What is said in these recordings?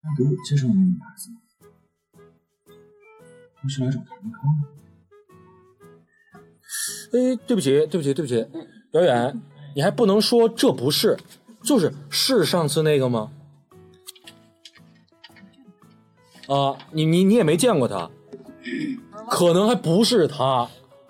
给我介绍的那个女孩子，她是来找谭维康的。 哎，对不起，姚远，你还不能说这不是，是上次那个吗？啊，你也没见过他，可能还不是他。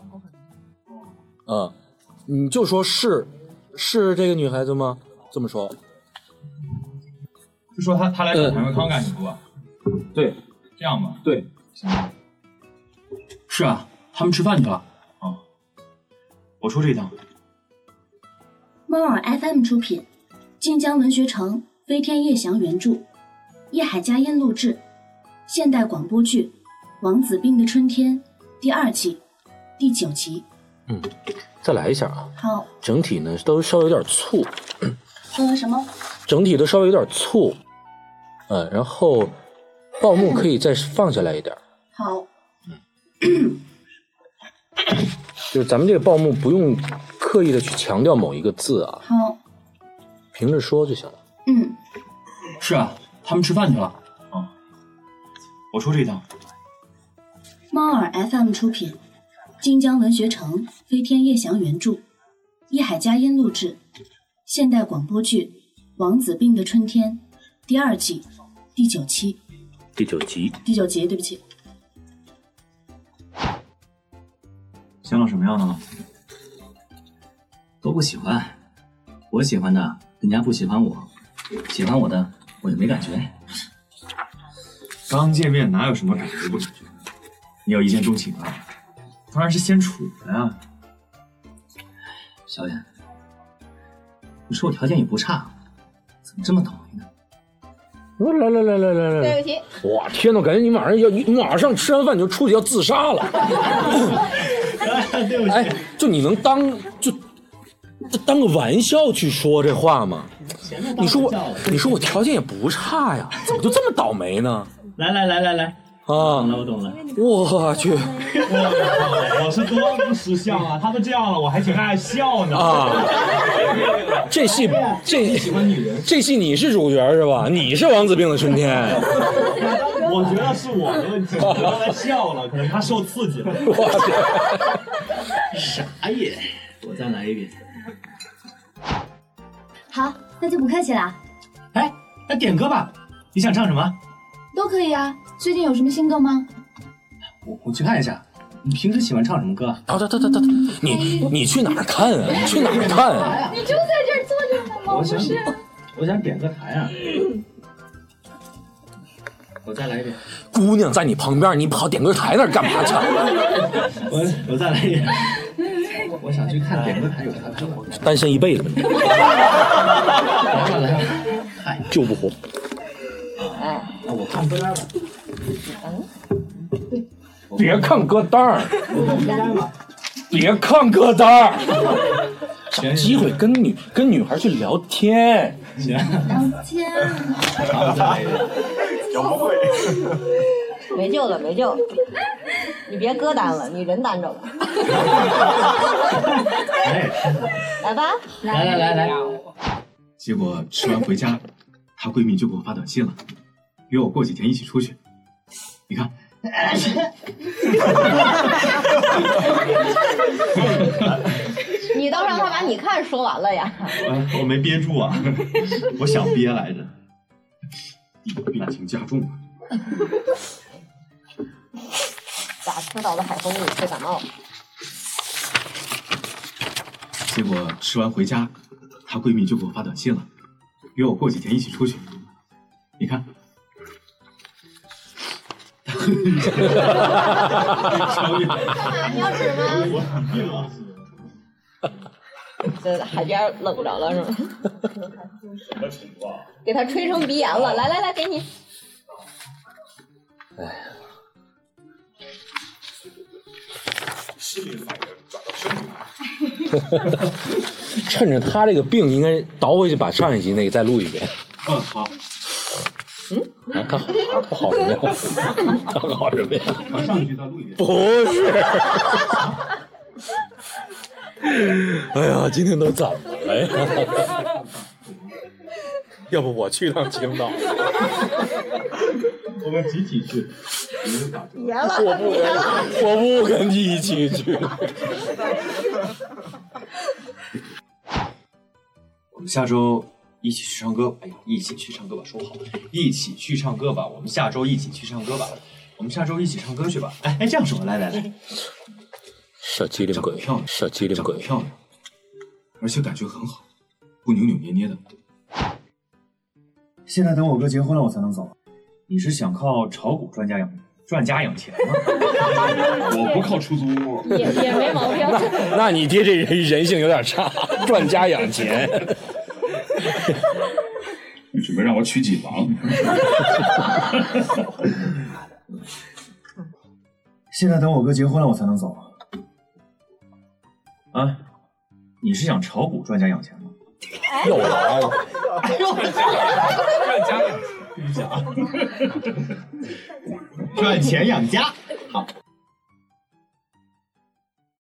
你就说是这个女孩子吗？这么说， 就说他来找谭维康干什么吧？ 对， 这样吧， 对， 行吧。是啊，他们吃饭去了。啊，我出这一趟。 猫耳 FM 出品，晋江文学城飞天夜翔原著，叶海佳音录制，现代广播剧《王子病的春天》第2季第9集。 再来一下啊。 好。 整体呢都稍微有点醋。 什么？ 整体都稍微有点醋。然后报幕可以再放下来一点。 好。 就是咱们这个报幕不用刻意的去强调某一个字啊。 好。 凭着说就行了。 是啊，他们吃饭去了。啊，我出这一趟。 猫耳 FM 出品，晋江文学城飞天夜翔原著，叶海佳音录制，现代广播剧《王子病的春天》第2季第9期。 第9集， 对不起。 想找什么样的了？ 都不喜欢，我喜欢的人家不喜欢我，喜欢我的我就没感觉。 刚见面哪有什么感觉不感觉？你要一见钟情啊？当然是先处的呀。 小远，你说我条件也不差，怎么这么倒霉呢？ 来， 对不起。 哇，天哪，感觉你马上吃完饭就出去要自杀了。 对不起。 哎，就你能当个玩笑去说这话吗？你说我条件也不差呀，怎么就这么倒霉呢？ 来啊！我懂了。 我去， 我是多不识相啊！他都这样了，我还挺爱笑呢。 这戏喜欢女人， 这戏你是主角是吧？你是王子病的春天。 我觉得是我的问题，我刚才笑了，可能他受刺激了。 啥耶？我再来一遍。 好，那就不客气了。 哎，那点歌吧，你想唱什么？ 都可以啊。最近有什么新歌吗？ 我去看一下。你平时喜欢唱什么歌？ 等，你去哪儿看啊？你去哪儿看啊？ 你就在这儿坐着呢吗？ 我想点个台啊。我再来一遍。 姑娘在你旁边，你跑点歌台那儿干嘛去？ 我再来一遍。我想去看点歌台有啥看的。 单身一辈子。 来吧。嗨， 救不活。 那我看歌单吧。 别看歌单，别看歌单，找机会跟女孩去聊天。 行。 聊天。 有不会。 没救了，你别歌单了，你人单着了。来吧， 来。 结果吃完回家，她闺蜜就给我发短信了，约我过几天一起出去。你看。 你倒让他把你看说完了呀。 我没憋住啊，我想憋来着。病情加重了。 打赤道的海风里会感冒。 结果吃完回家，她闺蜜就给我发短信了，约我过几天一起出去。你看。 你要吃吗？ 我病了。 在海边冷着了是吗？ 什么情况？ 给他吹成鼻炎了，来，给你。 哎呀， 心理反应转到身体来。 趁着他这个病，应该倒回去把上一集那个再录一遍。 好。 他好什么呀？他好什么呀？ 上一句再录一遍。 不是。哎呀，今天都怎么了呀？要不我去趟青岛。 我们集体去。 别了， 我不跟你一起去。 我们下周一起去唱歌。哎呀，一起去唱歌吧，说好，一起去唱歌吧。我们下周一起去唱歌吧。我们下周一起唱歌去吧。哎，这样说，来， 小机灵鬼，小机灵鬼， 漂亮，而且感觉很好，不扭扭捏捏的。 现在等我哥结婚了，我才能走。你是想靠炒股赚家养钱吗？ 我不靠出租屋， 也没毛病。 那你爹这人性有点差，赚家养钱。 你准备让我娶锦郎？ 现在等我哥结婚了，我才能走。啊，你是想炒股赚家养钱吗？ 又来了， 赚家养钱，赚钱养家。好，